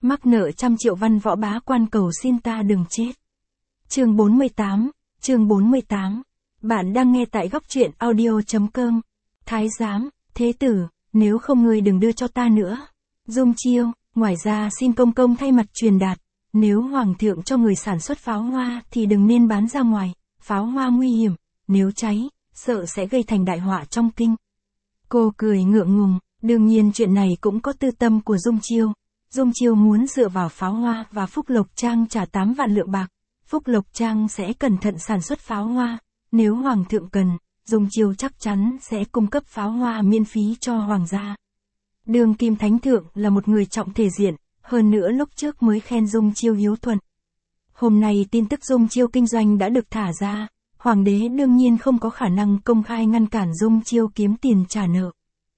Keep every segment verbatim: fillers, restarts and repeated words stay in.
Mắc nợ trăm triệu văn võ bá quan cầu xin ta đừng chết. Chương bốn mươi tám, chương bốn mươi tám. Bạn đang nghe tại góc truyện audio chấm com. Thái giám, thế tử, nếu không ngươi đừng đưa cho ta nữa. Dung Chiêu, ngoài ra xin công công thay mặt truyền đạt, nếu hoàng thượng cho người sản xuất pháo hoa thì đừng nên bán ra ngoài, pháo hoa nguy hiểm, nếu cháy, sợ sẽ gây thành đại họa trong kinh. Cô cười ngượng ngùng, đương nhiên chuyện này cũng có tư tâm của Dung Chiêu. Dung Chiêu muốn dựa vào pháo hoa và Phúc Lộc Trang trả tám vạn lượng bạc. Phúc Lộc Trang sẽ cẩn thận sản xuất pháo hoa, nếu hoàng thượng cần, Dung Chiêu chắc chắn sẽ cung cấp pháo hoa miễn phí cho hoàng gia. Đương kim thánh thượng là một người trọng thể diện, hơn nữa lúc trước mới khen Dung Chiêu hiếu thuận. Hôm nay tin tức Dung Chiêu kinh doanh đã được thả ra, hoàng đế đương nhiên không có khả năng công khai ngăn cản Dung Chiêu kiếm tiền trả nợ.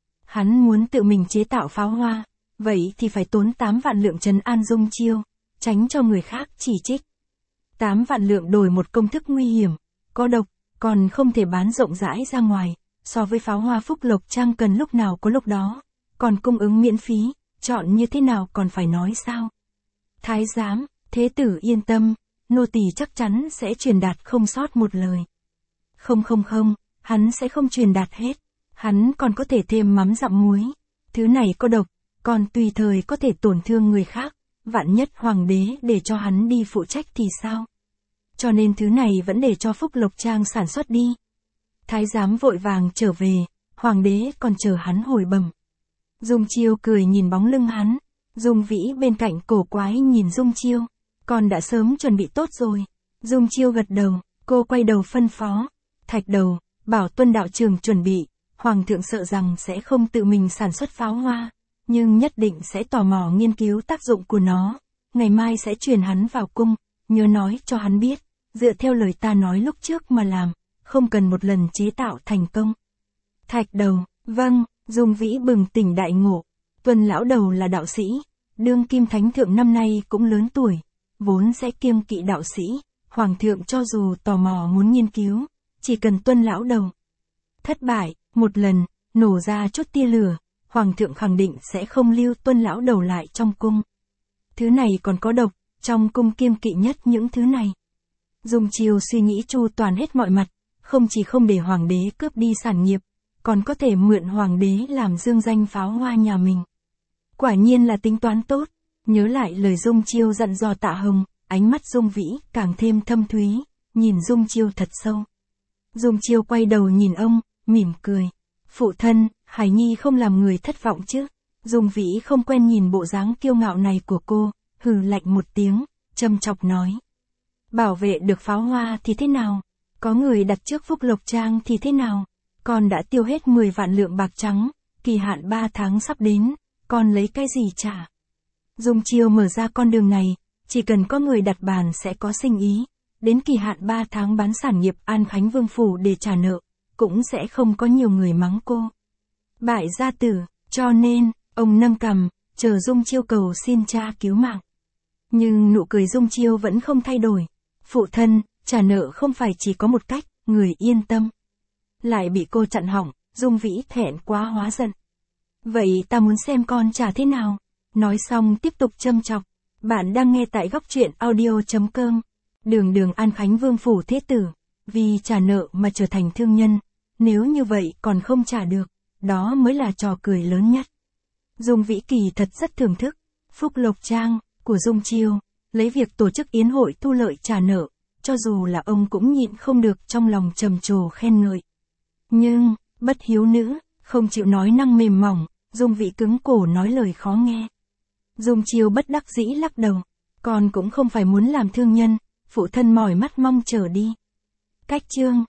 Hắn muốn tự mình chế tạo pháo hoa, vậy thì phải tốn tám vạn lượng trấn an Dung Chiêu, tránh cho người khác chỉ trích. tám vạn lượng đổi một công thức nguy hiểm, có độc, còn không thể bán rộng rãi ra ngoài, so với pháo hoa Phúc Lộc Trang cần lúc nào có lúc đó, còn cung ứng miễn phí, chọn như thế nào còn phải nói sao. Thái giám, thế tử yên tâm, nô tỳ chắc chắn sẽ truyền đạt không sót một lời. Không không không, hắn sẽ không truyền đạt hết, hắn còn có thể thêm mắm dặm muối, thứ này có độc, còn tùy thời có thể tổn thương người khác, vạn nhất hoàng đế để cho hắn đi phụ trách thì sao? Cho nên thứ này vẫn để cho Phúc Lộc Trang sản xuất đi. Thái giám vội vàng trở về, hoàng đế còn chờ hắn hồi bẩm. Dung Chiêu cười nhìn bóng lưng hắn, Dung Vĩ bên cạnh cổ quái nhìn Dung Chiêu, con đã sớm chuẩn bị tốt rồi. Dung Chiêu gật đầu, cô quay đầu phân phó, Thạch Đầu, bảo Tuân đạo trưởng chuẩn bị, hoàng thượng sợ rằng sẽ không tự mình sản xuất pháo hoa, nhưng nhất định sẽ tò mò nghiên cứu tác dụng của nó, ngày mai sẽ truyền hắn vào cung, nhớ nói cho hắn biết, dựa theo lời ta nói lúc trước mà làm, không cần một lần chế tạo thành công. Thạch Đầu, vâng. Dung Vĩ bừng tỉnh đại ngộ, Tuân lão đầu là đạo sĩ, đương kim thánh thượng năm nay cũng lớn tuổi, vốn sẽ kiêng kỵ đạo sĩ, hoàng thượng cho dù tò mò muốn nghiên cứu, chỉ cần Tuân lão đầu thất bại, một lần, nổ ra chút tia lửa, hoàng thượng khẳng định sẽ không lưu Tuân lão đầu lại trong cung. Thứ này còn có độc, trong cung kiêng kỵ nhất những thứ này. Dung Chiêu suy nghĩ chu toàn hết mọi mặt, không chỉ không để hoàng đế cướp đi sản nghiệp, còn có thể mượn hoàng đế làm dương danh pháo hoa nhà mình. Quả nhiên là tính toán tốt, nhớ lại lời Dung Chiêu dặn dò Tạ Hồng, ánh mắt Dung Vĩ càng thêm thâm thúy, nhìn Dung Chiêu thật sâu. Dung Chiêu quay đầu nhìn ông, mỉm cười. Phụ thân, Hải Nhi không làm người thất vọng chứ. Dung Vĩ không quen nhìn bộ dáng kiêu ngạo này của cô, hừ lạnh một tiếng, châm chọc nói. Bảo vệ được pháo hoa thì thế nào? Có người đặt trước Phúc Lộc Trang thì thế nào? Con đã tiêu hết mười vạn lượng bạc trắng, kỳ hạn ba tháng sắp đến, con lấy cái gì trả? Dung Chiêu mở ra con đường này, chỉ cần có người đặt bàn sẽ có sinh ý, đến kỳ hạn ba tháng bán sản nghiệp An Khánh Vương Phủ để trả nợ, cũng sẽ không có nhiều người mắng cô. Bại gia tử, cho nên, ông nâng cằm, chờ Dung Chiêu cầu xin cha cứu mạng. Nhưng nụ cười Dung Chiêu vẫn không thay đổi. Phụ thân, trả nợ không phải chỉ có một cách, người yên tâm. Lại bị cô chặn hỏng, Dung Vĩ thẹn quá hóa giận. Vậy ta muốn xem con trả thế nào? Nói xong tiếp tục châm chọc. Bạn đang nghe tại góc truyện audio chấm com. Đường đường An Khánh Vương Phủ thế tử, vì trả nợ mà trở thành thương nhân. Nếu như vậy còn không trả được, đó mới là trò cười lớn nhất. Dung Vĩ kỳ thật rất thưởng thức. Phúc Lộc Trang, của Dung Chiêu, lấy việc tổ chức yến hội thu lợi trả nợ, cho dù là ông cũng nhịn không được trong lòng trầm trồ khen ngợi. Nhưng, bất hiếu nữ, không chịu nói năng mềm mỏng, Dung Vĩ cứng cổ nói lời khó nghe. Dung Chiêu bất đắc dĩ lắc đầu, con cũng không phải muốn làm thương nhân, phụ thân mỏi mắt mong chờ đi. Cách chương,